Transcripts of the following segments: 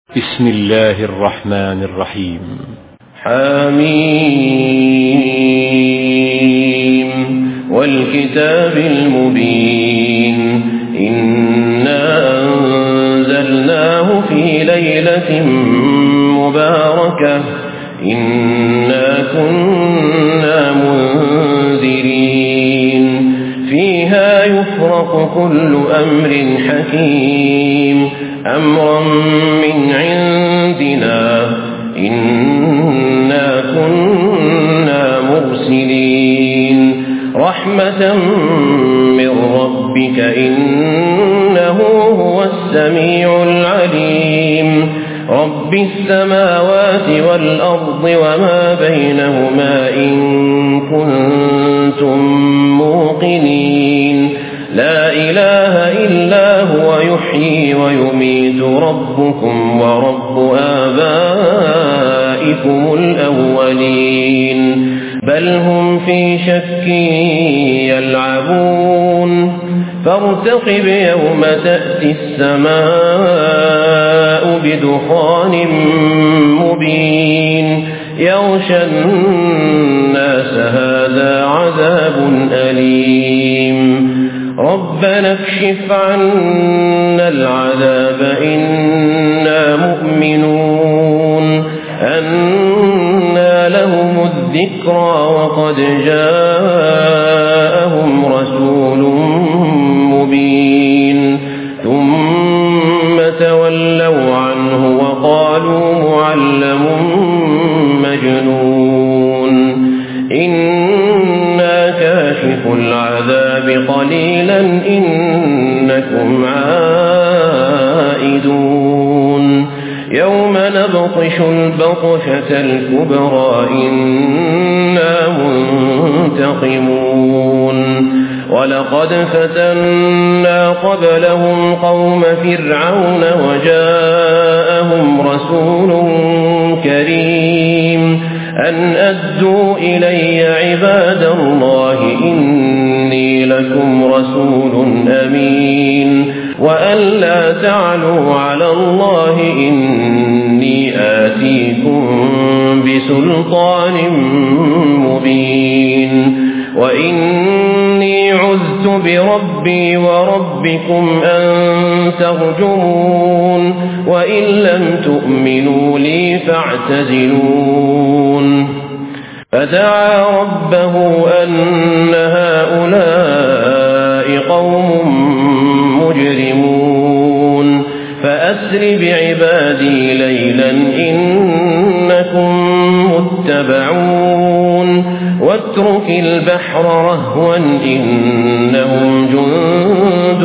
بسم الله الرحمن الرحيم. حميم والكتاب المبين إنا أنزلناه في ليلة مباركة إنا كنا منذرين فيها يفرق كل أمر حكيم أمرا من عندنا إنا كنا مرسلين رحمة من ربك إنه هو السميع العليم رب السماوات والأرض وما بينهما إن كنتم موقنين لا إله إلا هو يحيي ويميت ربكم ورب آبائكم الأولين بل هم في شك يلعبون فارتقب يوم تأتي السماء بدخان مبين يغشى الناس هذا عذاب أليم ربنا اكشف عنا العذاب إنا مؤمنون أنى لهم الذكرى وقد جاءهم رسول مبين ثم تولوا عنه وقالوا معلم مجنون إنا كاشف العذاب قليلا إنكم عائدون يوم نبطش البطشة الكبرى إنا منتقمون ولقد فتنا قبلهم قوم فرعون وجاءهم رسول كريم أن أدوا إلي عباد الله إني لكم رسول أمين وأن لا تعلوا على الله إني آتيكم بسلطان مبين وإني عذت بربي وربكم أن ترجمون وإن لم تؤمنوا لي فاعتزلون فدعا ربه أن هؤلاء قوم مجرمون فأسر بعبادي ليلا إنكم متبعون واترك البحر رهوا إنهم جند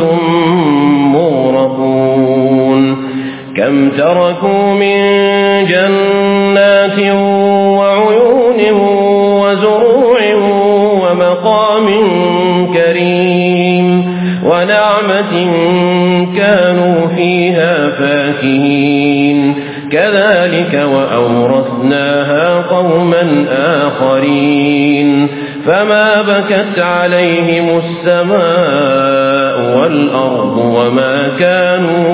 مغرقون كم تركوا من جنات وعيون وزروع ومقام كريم ونعمة كانوا فيها فاكهين كذلك وأورثناها قوما آخرين فما بكت عليهم السماء والأرض وما كانوا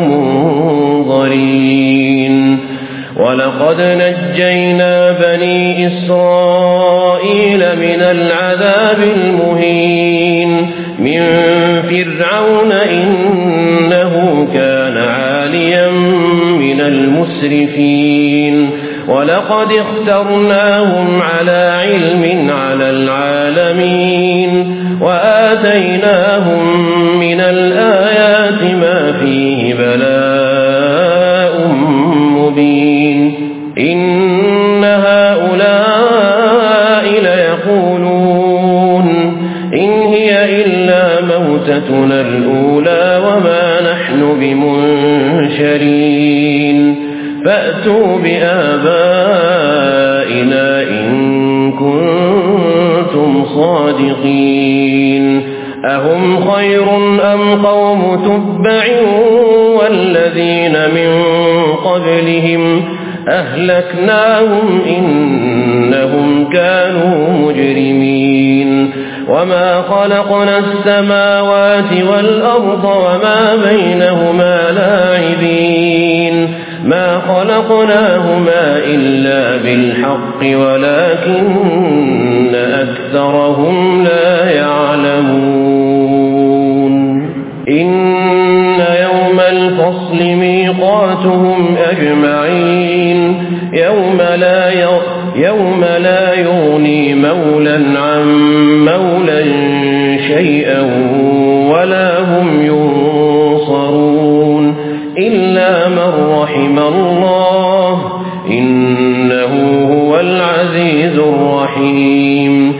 منظرين ولقد نجينا بني إسرائيل من العذاب المهين من فرعون إنه كان عاليا من المسرفين ولقد اخترناهم على علم على العالمين وآتيناهم من الآيات ما فيه بلاء مبين إن هؤلاء ليقولون إن هي إلا موتتنا الأولى وما نحن بمنشرين فأتوا بآبائنا إن كنتم صادقين أهم خير أم قوم تبع والذين من قبلهم أهلكناهم إنهم كانوا مجرمين وما خلقنا السماوات والأرض وما بينهما لاعبين ما خلقناهما إلا بالحق ولكن أكثرهم لا يعلمون إن يوم الفصل ميقاتهم أجمعين يوم لا يغني مولى عن مولى شيئا ولا هم ينصرون إلا من رحم الله إنه هو العزيز الرحيم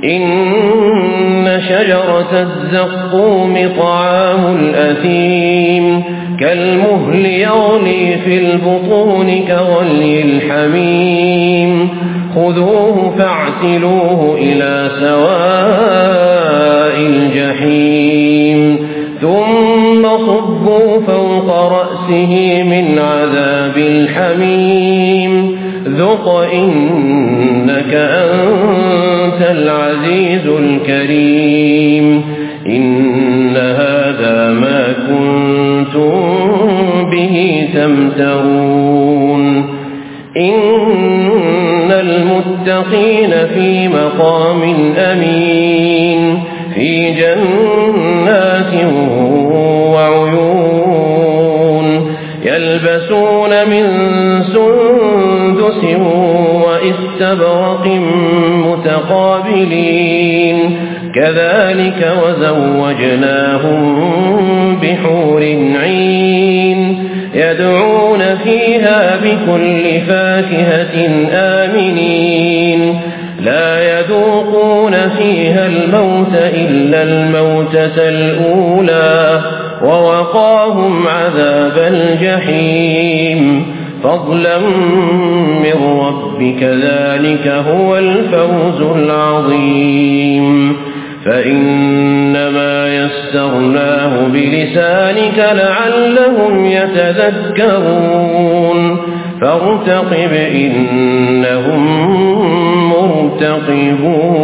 إن شجرة الزقوم طعام الأثيم كالمهل يغلي في البطون كغلي الحميم خذوه فاعتلوه إلى سواء الجحيم ثم صبوا فوق رأسه من عذاب الحميم ذق إنك أنت العزيز الكريم إن هذا ما كنتم به تمترون إن المتقين في مقام أمين في جنات وعيون يلبسون من سندس وإستبرق متقابلين كذلك وزوجناهم بحور عين يدعون فيها بكل فاكهة آمنين لا يذوقون فيها الموت إلا الموتة الأولى ووقاهم عذاب الجحيم فضلا من ربك ذلك هو الفوز العظيم فإنما يسرناه بلسانك لعلهم يتذكرون فارتقب إنهم مرتقبون